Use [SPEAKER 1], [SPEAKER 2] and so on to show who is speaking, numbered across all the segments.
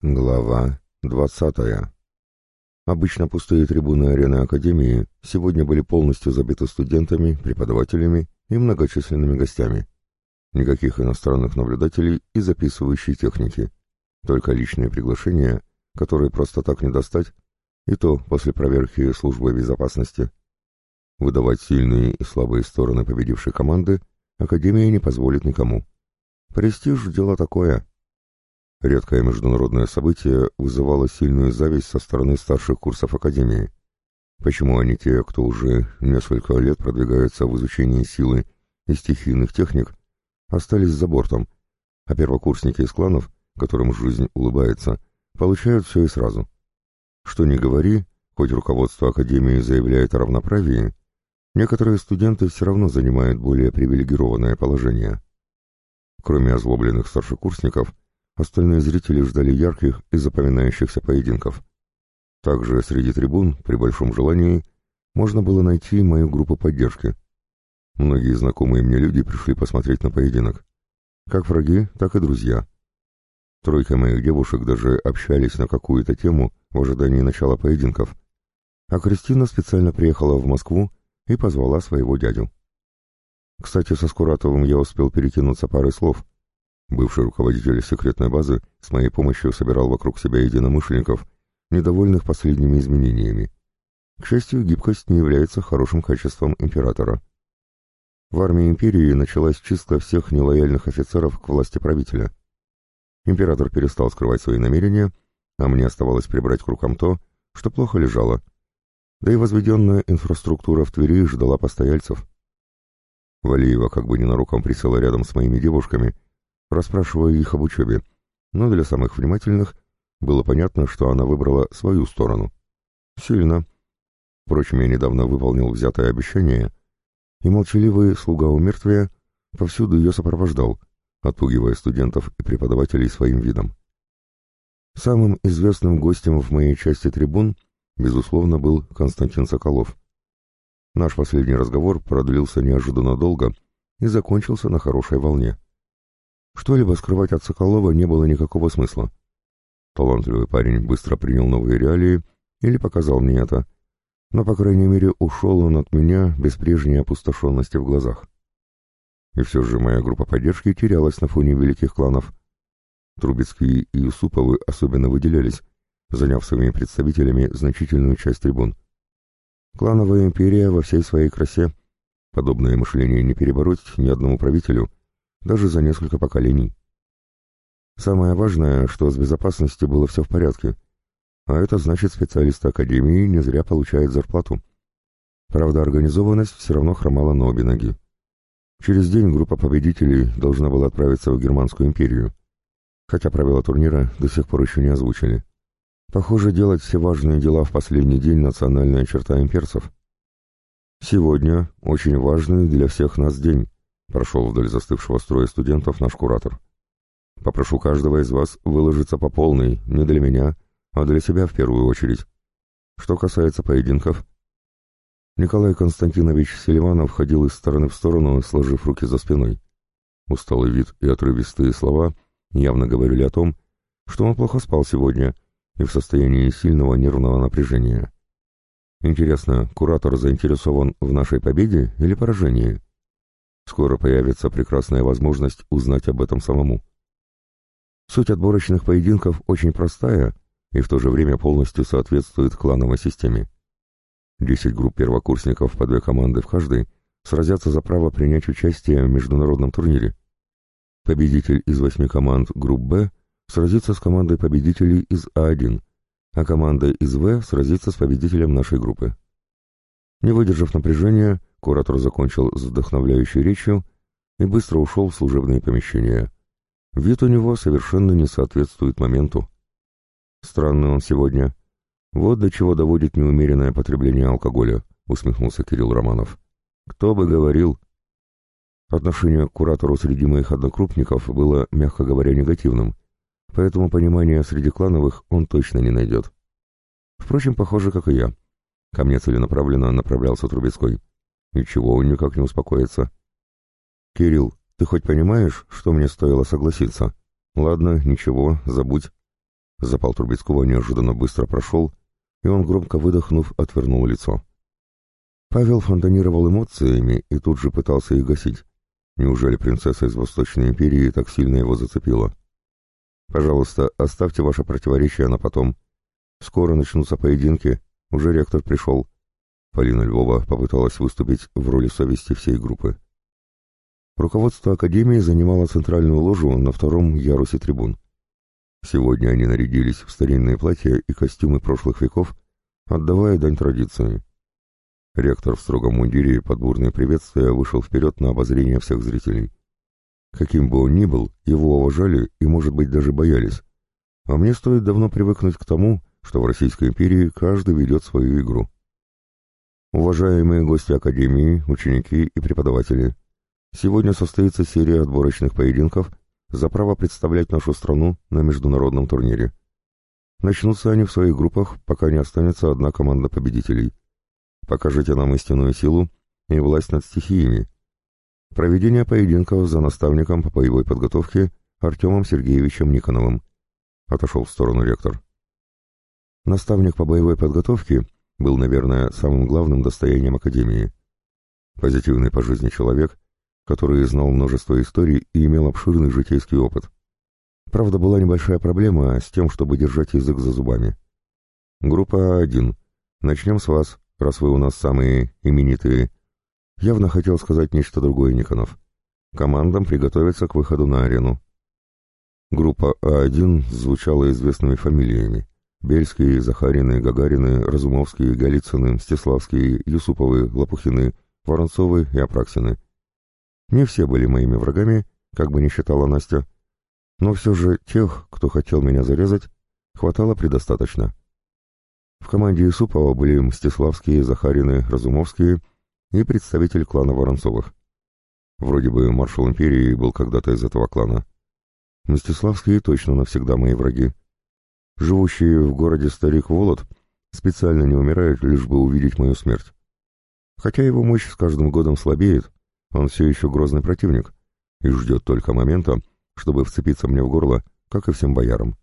[SPEAKER 1] Глава 20. Обычно пустые трибуны арены Академии сегодня были полностью забиты студентами, преподавателями и многочисленными гостями. Никаких иностранных наблюдателей и записывающей техники. Только личные приглашения, которые просто так не достать, и то после проверки службы безопасности. Выдавать сильные и слабые стороны победившей команды Академия не позволит никому. Престиж — дело такое. Редкое международное событие вызывало сильную зависть со стороны старших курсов Академии. Почему они те, кто уже несколько лет продвигается в изучении силы и стихийных техник, остались за бортом, а первокурсники из кланов, которым жизнь улыбается, получают все и сразу? Что ни говори, хоть руководство Академии заявляет о равноправии, некоторые студенты все равно занимают более привилегированное положение. Кроме озлобленных старшекурсников, остальные зрители ждали ярких и запоминающихся поединков. Также среди трибун, при большом желании, можно было найти мою группу поддержки. Многие знакомые мне люди пришли посмотреть на поединок. Как враги, так и друзья. Тройка моих девушек даже общались на какую-то тему в ожидании начала поединков. А Кристина специально приехала в Москву и позвала своего дядю. Кстати, со Скуратовым я успел перекинуться парой слов. Бывший руководитель секретной базы с моей помощью собирал вокруг себя единомышленников, недовольных последними изменениями. К счастью, гибкость не является хорошим качеством императора. В армии империи началась чистка всех нелояльных офицеров к власти правителя. Император перестал скрывать свои намерения, а мне оставалось прибрать к рукам то, что плохо лежало. Да и возведенная инфраструктура в Твери ждала постояльцев. Валиева как бы ненароком присела рядом с моими девушками, расспрашивая их об учебе, но для самых внимательных было понятно, что она выбрала свою сторону. Сильно. Впрочем, я недавно выполнил взятое обещание, и молчаливый слуга умертвия повсюду ее сопровождал, отпугивая студентов и преподавателей своим видом. Самым известным гостем в моей части трибун, безусловно, был Константин Соколов. Наш последний разговор продлился неожиданно долго и закончился на хорошей волне. Что-либо скрывать от Соколова не было никакого смысла. Талантливый парень быстро принял новые реалии или показал мне это, но, по крайней мере, ушел он от меня без прежней опустошенности в глазах. И все же моя группа поддержки терялась на фоне великих кланов. Трубецкие и Юсуповы особенно выделялись, заняв своими представителями значительную часть трибун. Клановая империя во всей своей красе. Подобное мышление не перебороть ни одному правителю, даже за несколько поколений. Самое важное, что с безопасностью было все в порядке, а это значит, специалисты Академии не зря получают зарплату. Правда, организованность все равно хромала на обе ноги. Через день группа победителей должна была отправиться в Германскую империю, хотя правила турнира до сих пор еще не озвучили. Похоже, делать все важные дела в последний день — национальная черта имперцев. Сегодня очень важный для всех нас день. Прошел вдоль застывшего строя студентов наш куратор. Попрошу каждого из вас выложиться по полной, не для меня, а для себя в первую очередь. Что касается поединков, Николай Константинович Селиванов ходил из стороны в сторону, сложив руки за спиной. Усталый вид и отрывистые слова явно говорили о том, что он плохо спал сегодня и в состоянии сильного нервного напряжения. Интересно, куратор заинтересован в нашей победе или поражении? Скоро появится прекрасная возможность узнать об этом самому. Суть отборочных поединков очень простая и в то же время полностью соответствует клановой системе. 10 групп первокурсников по 2 команды в каждой сразятся за право принять участие в международном турнире. Победитель из 8 команд групп «Б» сразится с командой победителей из А1, а команда из В сразится с победителем нашей группы. Не выдержав напряжения, куратор закончил с вдохновляющей речью и быстро ушел в служебные помещения. Вид у него совершенно не соответствует моменту. Странный он сегодня. Вот до чего доводит неумеренное потребление алкоголя, усмехнулся Кирилл Романов. Кто бы говорил. Отношение к куратору среди моих однокрупников было, мягко говоря, негативным, поэтому понимания среди клановых он точно не найдет. Впрочем, похоже, как и я. Ко мне целенаправленно направлялся Трубецкой. Ничего, он никак не успокоится. «Кирилл, ты хоть понимаешь, что мне стоило согласиться? Ладно, ничего, забудь. Запал Трубецкого неожиданно быстро прошел, и он, громко выдохнув, отвернул лицо. Павел фонтанировал эмоциями и тут же пытался их гасить. Неужели принцесса из Восточной империи так сильно его зацепила? «Пожалуйста, оставьте ваше противоречие на потом. Скоро начнутся поединки, уже ректор пришел». Полина Львова попыталась выступить в роли совести всей группы. Руководство Академии занимало центральную ложу на втором ярусе трибун. Сегодня они нарядились в старинные платья и костюмы прошлых веков, отдавая дань традиции. Ректор в строгом мундире под бурные приветствия вышел вперед на обозрение всех зрителей. Каким бы он ни был, его уважали и, может быть, даже боялись. А мне стоит давно привыкнуть к тому, что в Российской империи каждый ведет свою игру. Уважаемые гости Академии, ученики и преподаватели, сегодня состоится серия отборочных поединков за право представлять нашу страну на международном турнире. Начнутся они в своих группах, пока не останется одна команда победителей. Покажите нам истинную силу и власть над стихиями. Проведение поединков за наставником по боевой подготовке Артемом Сергеевичем Никоновым. Отошел в сторону ректор. Наставник по боевой подготовке был, наверное, самым главным достоянием Академии. Позитивный по жизни человек, который знал множество историй и имел обширный житейский опыт. Правда, была небольшая проблема с тем, чтобы держать язык за зубами. Группа 1. Начнем с вас, раз вы у нас самые именитые. Явно хотел сказать нечто другое Никонов. Командам приготовиться к выходу на арену. Группа А1 звучала известными фамилиями. Бельские, Захарины, Гагарины, Разумовские, Голицыны, Мстиславские, Юсуповы, Лопухины, Воронцовы и Апраксины. Не все были моими врагами, как бы ни считала Настя, но все же тех, кто хотел меня зарезать, хватало предостаточно. В команде Юсупова были Мстиславские, Захарины, Разумовские и представитель клана Воронцовых. Вроде бы маршал империи был когда-то из этого клана. Мстиславские точно навсегда мои враги. Живущий в городе старик Волод специально не умирает, лишь бы увидеть мою смерть. Хотя его мощь с каждым годом слабеет, он все еще грозный противник и ждет только момента, чтобы вцепиться мне в горло, как и всем боярам.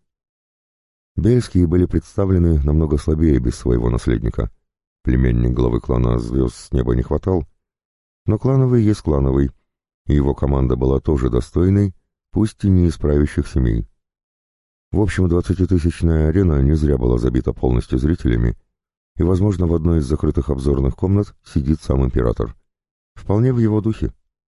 [SPEAKER 1] Бельские были представлены намного слабее без своего наследника. Племянник главы клана звезд с неба не хватал, но клановый есть клановый, и его команда была тоже достойной, пусть и не из правящих семей. В общем, 20-тысячная арена не зря была забита полностью зрителями, и, возможно, в одной из закрытых обзорных комнат сидит сам император. Вполне в его духе.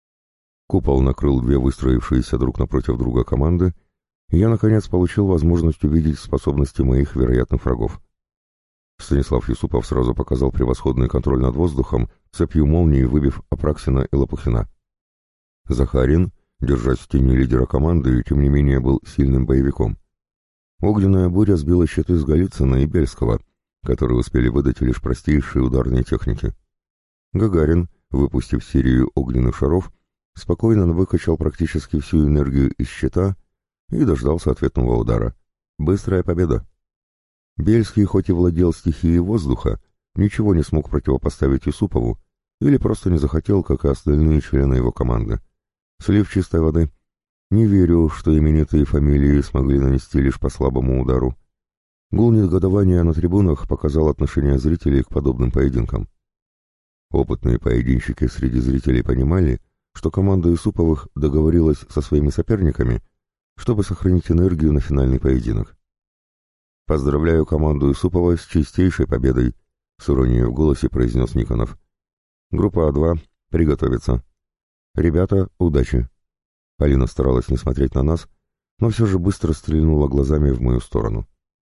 [SPEAKER 1] Купол накрыл две выстроившиеся друг напротив друга команды, и я, наконец, получил возможность увидеть способности моих вероятных врагов. Станислав Юсупов сразу показал превосходный контроль над воздухом, цепью молнии выбив Апраксина и Лопухина. Захарин, держась в тени лидера команды, тем не менее был сильным боевиком. Огненная буря сбила щиты с Голицына и Бельского, которые успели выдать лишь простейшие ударные техники. Гагарин, выпустив серию огненных шаров, спокойно выкачал практически всю энергию из щита и дождался ответного удара. Быстрая победа. Бельский, хоть и владел стихией воздуха, ничего не смог противопоставить Юсупову или просто не захотел, как и остальные члены его команды. Слив чистой воды. Не верю, что именитые фамилии смогли нанести лишь по слабому удару. Гул негодования на трибунах показал отношение зрителей к подобным поединкам. Опытные поединщики среди зрителей понимали, что команда Юсуповых договорилась со своими соперниками, чтобы сохранить энергию на финальный поединок. «Поздравляю команду Юсупова с чистейшей победой», — с иронией в голосе произнес Никонов. «Группа А2, приготовиться. Ребята, удачи». Полина старалась не смотреть на нас, но все же быстро стрельнула глазами в мою сторону.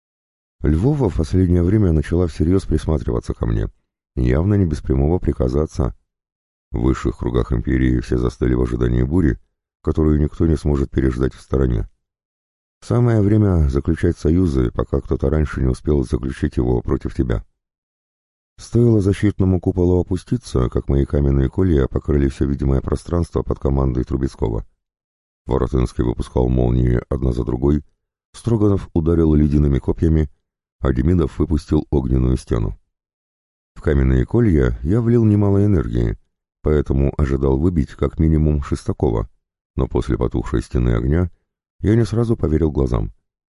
[SPEAKER 1] Львова в последнее время начала всерьез присматриваться ко мне, явно не без прямого приказа отца. В высших кругах империи все застыли в ожидании бури, которую никто не сможет переждать в стороне. Самое время заключать союзы, пока кто-то раньше не успел заключить его против тебя. Стоило защитному куполу опуститься, как мои каменные колья покрыли все видимое пространство под командой Трубецкого. Воротынский выпускал молнии одна за другой, Строганов ударил ледяными копьями, а Демидов выпустил огненную стену. В каменные колья я влил немало энергии, поэтому ожидал выбить как минимум Шестакова, но после потухшей стены огня я не сразу поверил глазам.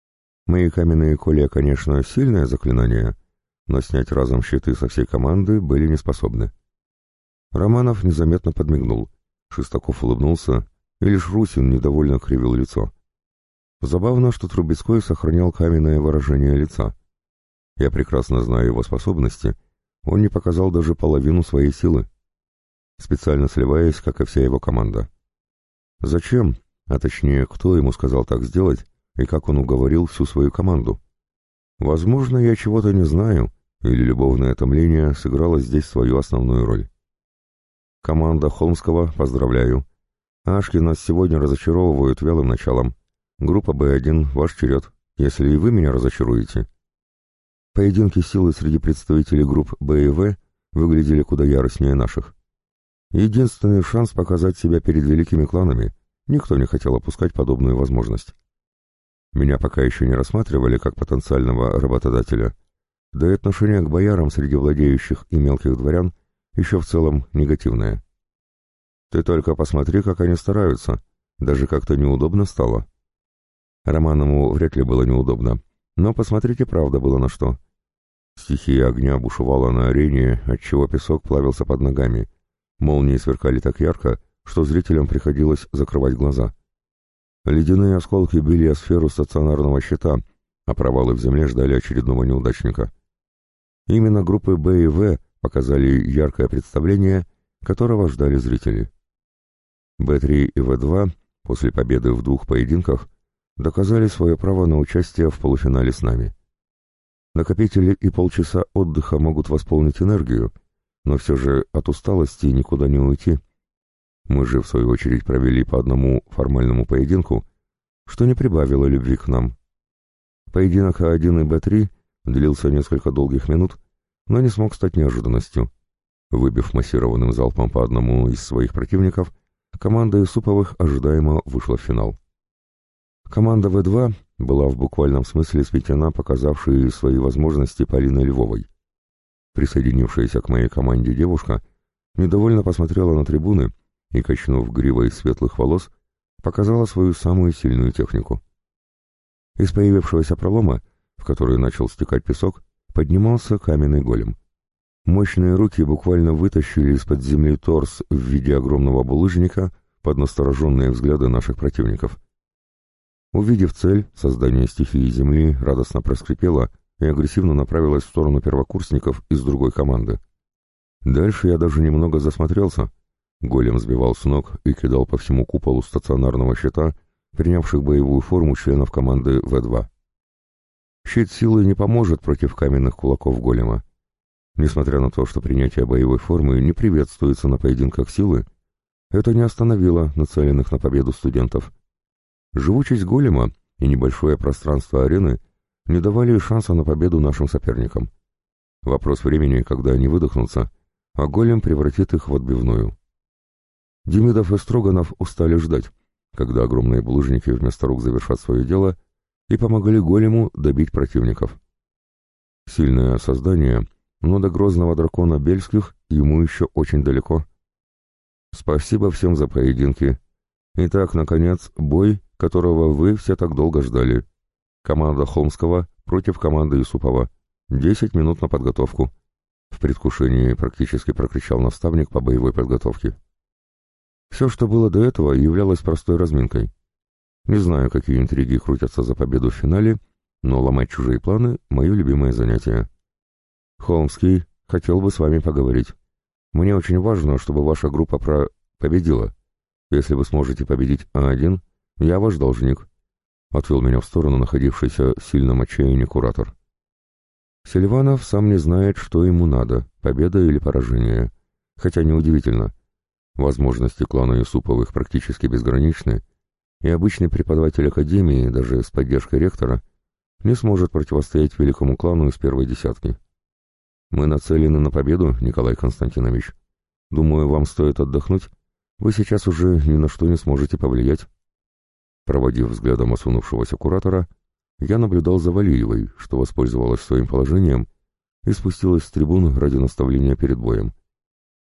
[SPEAKER 1] Мои каменные колья, конечно, сильное заклинание, но снять разом щиты со всей команды были не способны. Романов незаметно подмигнул. Шестаков улыбнулся, и лишь Русин недовольно кривил лицо. Забавно, что Трубецкой сохранял каменное выражение лица. Я прекрасно знаю его способности, он не показал даже половину своей силы, специально сливаясь, как и вся его команда. Зачем, а точнее, кто ему сказал так сделать, и как он уговорил всю свою команду? Возможно, я чего-то не знаю, или любовное томление сыграло здесь свою основную роль. Команда Холмского, поздравляю. Ашки нас сегодня разочаровывают вялым началом. Группа Б1, ваш черед, если и вы меня разочаруете. Поединки силы среди представителей групп Б и В выглядели куда яростнее наших. Единственный шанс показать себя перед великими кланами. Никто не хотел опускать подобную возможность. Меня пока еще не рассматривали как потенциального работодателя, да и отношение к боярам среди владеющих и мелких дворян еще в целом негативное. Ты только посмотри, как они стараются, даже как-то неудобно стало. Романову вряд ли было неудобно, но посмотрите, правда было на что. Стихия огня бушевала на арене, отчего песок плавился под ногами. Молнии сверкали так ярко, что зрителям приходилось закрывать глаза. Ледяные осколки били о сферу стационарного щита, а провалы в земле ждали очередного неудачника. Именно группы Б и В показали яркое представление, которого ждали зрители. Б3 и В2 после победы в 2 поединках доказали свое право на участие в полуфинале с нами. Накопители и полчаса отдыха могут восполнить энергию, но все же от усталости никуда не уйти. Мы же, в свою очередь, провели по одному формальному поединку, что не прибавило любви к нам. Поединок А1 и Б3 длился несколько долгих минут, но не смог стать неожиданностью. Выбив массированным залпом по одному из своих противников, команда Исуповых ожидаемо вышла в финал. Команда В2 была в буквальном смысле сметена показавшей свои возможности Полиной Львовой. Присоединившаяся к моей команде девушка недовольно посмотрела на трибуны и, качнув гривой светлых волос, показала свою самую сильную технику. Из появившегося пролома, в который начал стекать песок, поднимался каменный голем. Мощные руки буквально вытащили из-под земли торс в виде огромного булыжника под настороженные взгляды наших противников. Увидев цель, создание стихии земли радостно проскрипело и агрессивно направилось в сторону первокурсников из другой команды. Дальше я даже немного засмотрелся. Голем сбивал с ног и кидал по всему куполу стационарного щита, принявших боевую форму членов команды В2. Щит силы не поможет против каменных кулаков голема. Несмотря на то, что принятие боевой формы не приветствуется на поединках силы, это не остановило нацеленных на победу студентов. Живучесть голема и небольшое пространство арены не давали шанса на победу нашим соперникам. Вопрос времени, когда они выдохнутся, а голем превратит их в отбивную. Демидов и Строганов устали ждать, когда огромные булыжники вместо рук завершат свое дело, и помогали голему добить противников. Сильное создание, но до грозного дракона Бельских ему еще очень далеко. Спасибо всем за поединки. Итак, наконец, бой, которого вы все так долго ждали. Команда Холмского против команды Исупова. 10 минут на подготовку. В предвкушении практически прокричал наставник по боевой подготовке. Все, что было до этого, являлось простой разминкой. Не знаю, какие интриги крутятся за победу в финале, но ломать чужие планы — мое любимое занятие. Холмский, хотел бы с вами поговорить. Мне очень важно, чтобы ваша группа победила. Если вы сможете победить А1, я ваш должник. Отвел меня в сторону находившийся в сильном отчаянии куратор. Селиванов сам не знает, что ему надо, победа или поражение. Хотя неудивительно. Возможности клана Юсуповых практически безграничны, и обычный преподаватель академии, даже с поддержкой ректора, не сможет противостоять великому клану из первой десятки. Мы нацелены на победу, Николай Константинович. Думаю, вам стоит отдохнуть. Вы сейчас уже ни на что не сможете повлиять. Проводив взглядом осунувшегося куратора, я наблюдал за Валиевой, что воспользовалась своим положением и спустилась с трибун ради наставления перед боем.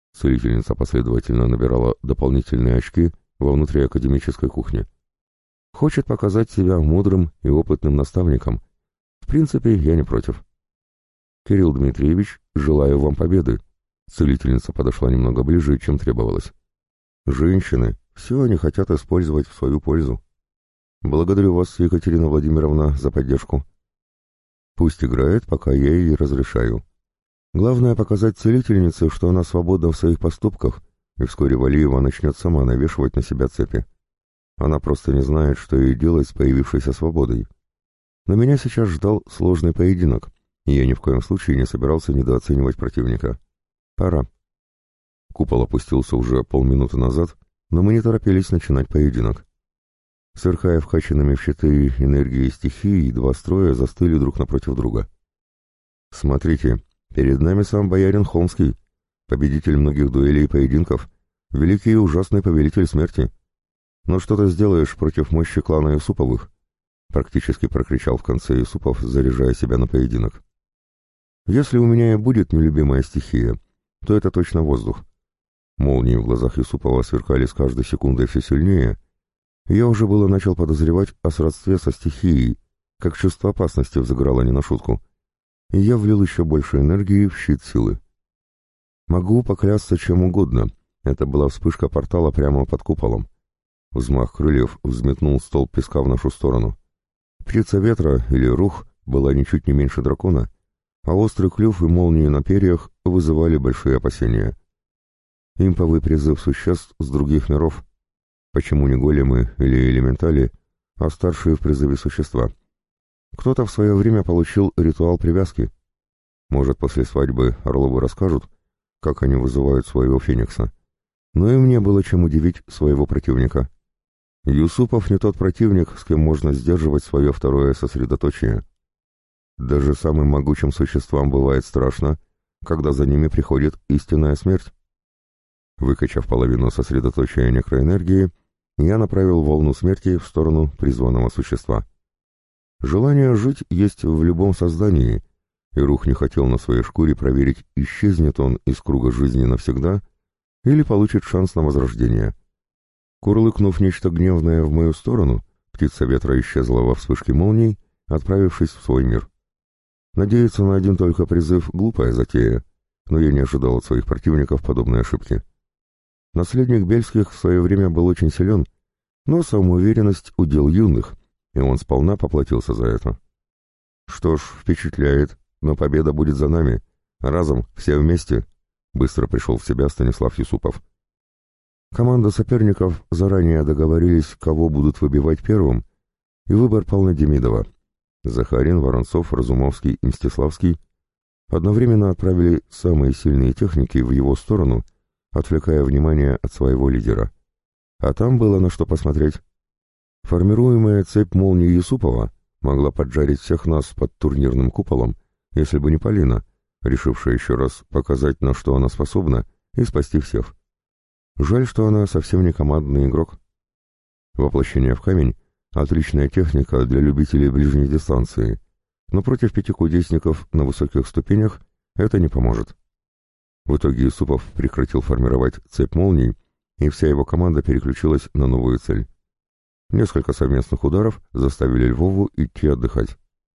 [SPEAKER 1] Целительница последовательно набирала дополнительные очки во внутриакадемической кухне. Хочет показать себя мудрым и опытным наставником. В принципе, я не против. Кирилл Дмитриевич, желаю вам победы. Целительница подошла немного ближе, чем требовалось. Женщины, все они хотят использовать в свою пользу. Благодарю вас, Екатерина Владимировна, за поддержку. Пусть играет, пока я ей разрешаю. Главное показать целительнице, что она свободна в своих поступках, и вскоре Валиева начнет сама навешивать на себя цепи. Она просто не знает, что ей делать с появившейся свободой. Но меня сейчас ждал сложный поединок, и я ни в коем случае не собирался недооценивать противника. Пора. Купол опустился уже полминуты назад, но мы не торопились начинать поединок. Сверкая вкачанными в щиты энергии стихии, два строя застыли друг напротив друга. «Смотрите, перед нами сам боярин Холмский, победитель многих дуэлей и поединков, великий и ужасный повелитель смерти. Но что ты сделаешь против мощи клана Юсуповых?» Практически прокричал в конце Юсупов, заряжая себя на поединок. «Если у меня и будет нелюбимая стихия, то это точно воздух». Молнии в глазах Юсупова сверкали с каждой секундой все сильнее, и я уже было начал подозревать о сродстве со стихией, как чувство опасности взыграло не на шутку, и я влил еще больше энергии в щит силы. Могу поклясться чем угодно, это была вспышка портала прямо под куполом. Взмах крыльев взметнул столб песка в нашу сторону. Птица ветра, или рух, была ничуть не меньше дракона, а острый клюв и молнии на перьях вызывали большие опасения. Имповый призыв существ с других миров. Почему не големы или элементали, а старшие в призыве существа? Кто-то в свое время получил ритуал привязки. Может, после свадьбы Орловы расскажут, как они вызывают своего феникса. Но и мне было чем удивить своего противника. Юсупов не тот противник, с кем можно сдерживать свое второе сосредоточие. Даже самым могучим существам бывает страшно, когда за ними приходит истинная смерть. Выкачав половину сосредоточия некроэнергии, я направил волну смерти в сторону призванного существа. Желание жить есть в любом создании, и Рух не хотел на своей шкуре проверить, исчезнет он из круга жизни навсегда или получит шанс на возрождение. Курлыкнув нечто гневное в мою сторону, птица ветра исчезла во вспышке молний, отправившись в свой мир. Надеяться на один только призыв — глупая затея, но я не ожидал от своих противников подобной ошибки. Наследник Бельских в свое время был очень силен, но самоуверенность — удел юных, и он сполна поплатился за это. Что ж, впечатляет, но победа будет за нами. Разом, все вместе, — быстро пришел в себя Станислав Юсупов. Команда соперников заранее договорились, кого будут выбивать первым, и выбор пал на Демидова. Захарин, Воронцов, Разумовский и Мстиславский одновременно отправили самые сильные техники в его сторону, отвлекая внимание от своего лидера. А там было на что посмотреть. Формируемая цепь молнии Юсупова могла поджарить всех нас под турнирным куполом, если бы не Полина, решившая еще раз показать, на что она способна, и спасти всех. Жаль, что она совсем не командный игрок. Воплощение в камень — отличная техника для любителей ближней дистанции, но против 5 кудесников на высоких ступенях это не поможет. В итоге Юсупов прекратил формировать цепь молний, и вся его команда переключилась на новую цель. Несколько совместных ударов заставили Львову идти отдыхать.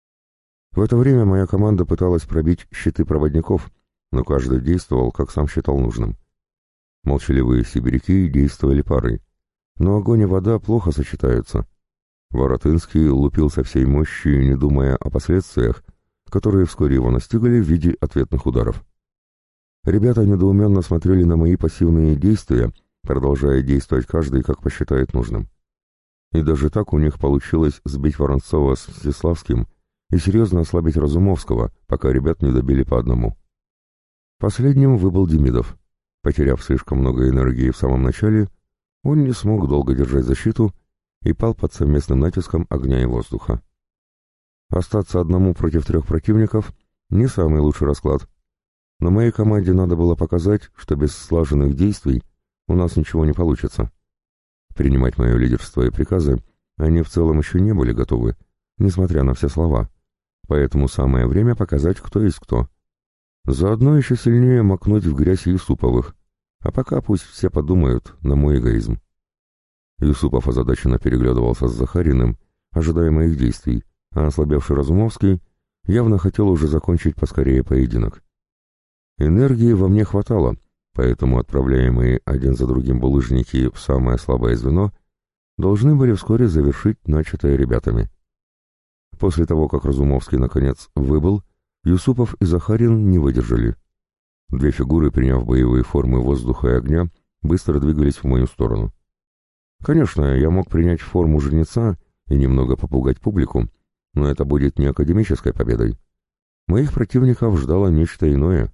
[SPEAKER 1] В это время моя команда пыталась пробить щиты проводников, но каждый действовал, как сам считал нужным. Молчаливые сибиряки действовали парой, но огонь и вода плохо сочетаются. Воротынский лупил со всей мощи, не думая о последствиях, которые вскоре его настигли в виде ответных ударов. Ребята недоуменно смотрели на мои пассивные действия, продолжая действовать каждый, как посчитает нужным. И даже так у них получилось сбить Воронцова с Мстиславским и серьезно ослабить Разумовского, пока ребят не добили по одному. Последним выбыл Демидов. Потеряв слишком много энергии в самом начале, он не смог долго держать защиту и пал под совместным натиском огня и воздуха. Остаться одному против 3 противников — не самый лучший расклад. Но моей команде надо было показать, что без слаженных действий у нас ничего не получится. Принимать мое лидерство и приказы они в целом еще не были готовы, несмотря на все слова. Поэтому самое время показать, кто есть кто. Заодно еще сильнее макнуть в грязь Юсуповых, а пока пусть все подумают на мой эгоизм. Юсупов озадаченно переглядывался с Захариным, ожидая моих действий, а ослабевший Разумовский явно хотел уже закончить поскорее поединок. Энергии во мне хватало, поэтому отправляемые один за другим булыжники в самое слабое звено должны были вскоре завершить начатое ребятами. После того, как Разумовский наконец выбыл, Юсупов и Захарин не выдержали. Две фигуры, приняв боевые формы воздуха и огня, быстро двигались в мою сторону. Конечно, я мог принять форму жнеца и немного попугать публику, но это будет не академической победой. Моих противников ждало нечто иное.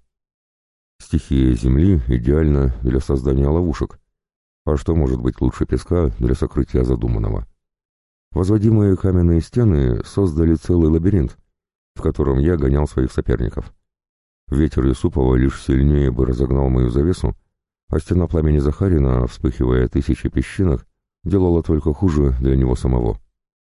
[SPEAKER 1] Стихия Земли идеальна для создания ловушек. А что может быть лучше песка для сокрытия задуманного? Возводимые каменные стены создали целый лабиринт, в котором я гонял своих соперников. Ветер Юсупова лишь сильнее бы разогнал мою завесу, а стена пламени Захарина, вспыхивая тысячи песчинок, делала только хуже для него самого.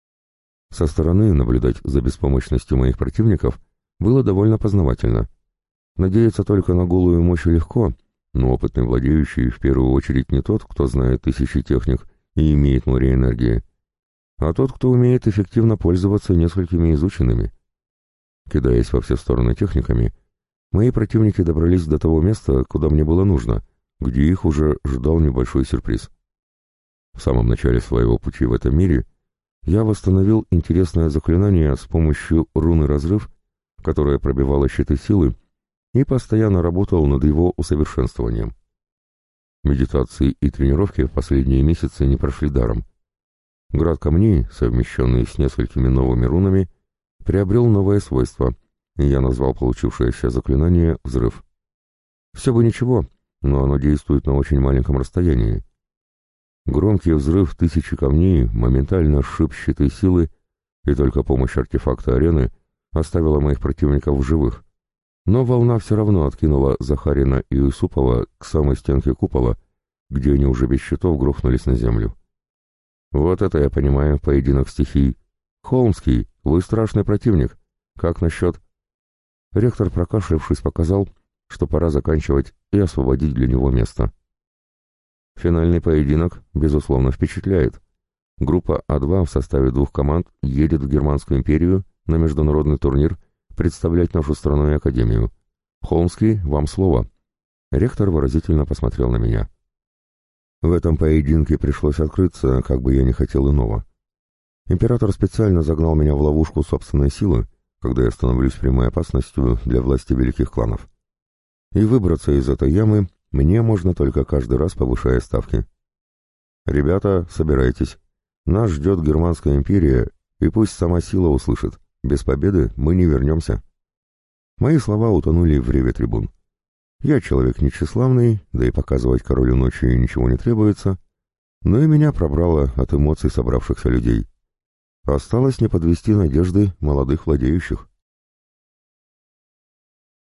[SPEAKER 1] Со стороны наблюдать за беспомощностью моих противников было довольно познавательно. Надеяться только на голую мощь легко, но опытный владеющий в первую очередь не тот, кто знает тысячи техник и имеет море энергии, а тот, кто умеет эффективно пользоваться несколькими изученными. Кидаясь во все стороны техниками, мои противники добрались до того места, куда мне было нужно, где их уже ждал небольшой сюрприз. В самом начале своего пути в этом мире я восстановил интересное заклинание с помощью руны «Разрыв», которая пробивала щиты силы, и постоянно работал над его усовершенствованием. Медитации и тренировки в последние месяцы не прошли даром. Град камней, совмещенный с несколькими новыми рунами, приобрел новое свойство, и я назвал получившееся заклинание «Взрыв». Все бы ничего, но оно действует на очень маленьком расстоянии. Громкий взрыв тысячи камней моментально сшиб щиты силы, и только помощь артефакта арены оставила моих противников в живых. Но волна все равно откинула Захарина и Юсупова к самой стенке купола, где они уже без щитов грохнулись на землю. Вот это я понимаю, поединок стихий. Холмский, вы страшный противник. Как насчет... Ректор, прокашлявшись, показал, что пора заканчивать и освободить для него место. Финальный поединок, безусловно, впечатляет. Группа А2 в составе 2 команд едет в Германскую империю на международный турнир представлять нашу страну и академию. Холмский, вам слово. Ректор выразительно посмотрел на меня. В этом поединке пришлось открыться, как бы я ни хотел иного. Император специально загнал меня в ловушку собственной силы, когда я становлюсь прямой опасностью для власти великих кланов. И выбраться из этой ямы мне можно только каждый раз повышая ставки. Ребята, собирайтесь. Нас ждет Германская империя, и пусть сама сила услышит. Без победы мы не вернемся. Мои слова утонули в реве трибун. Я человек нечиславный, да и показывать королю ночи ничего не требуется, но и меня пробрало от эмоций собравшихся людей. Осталось не подвести надежды молодых владеющих.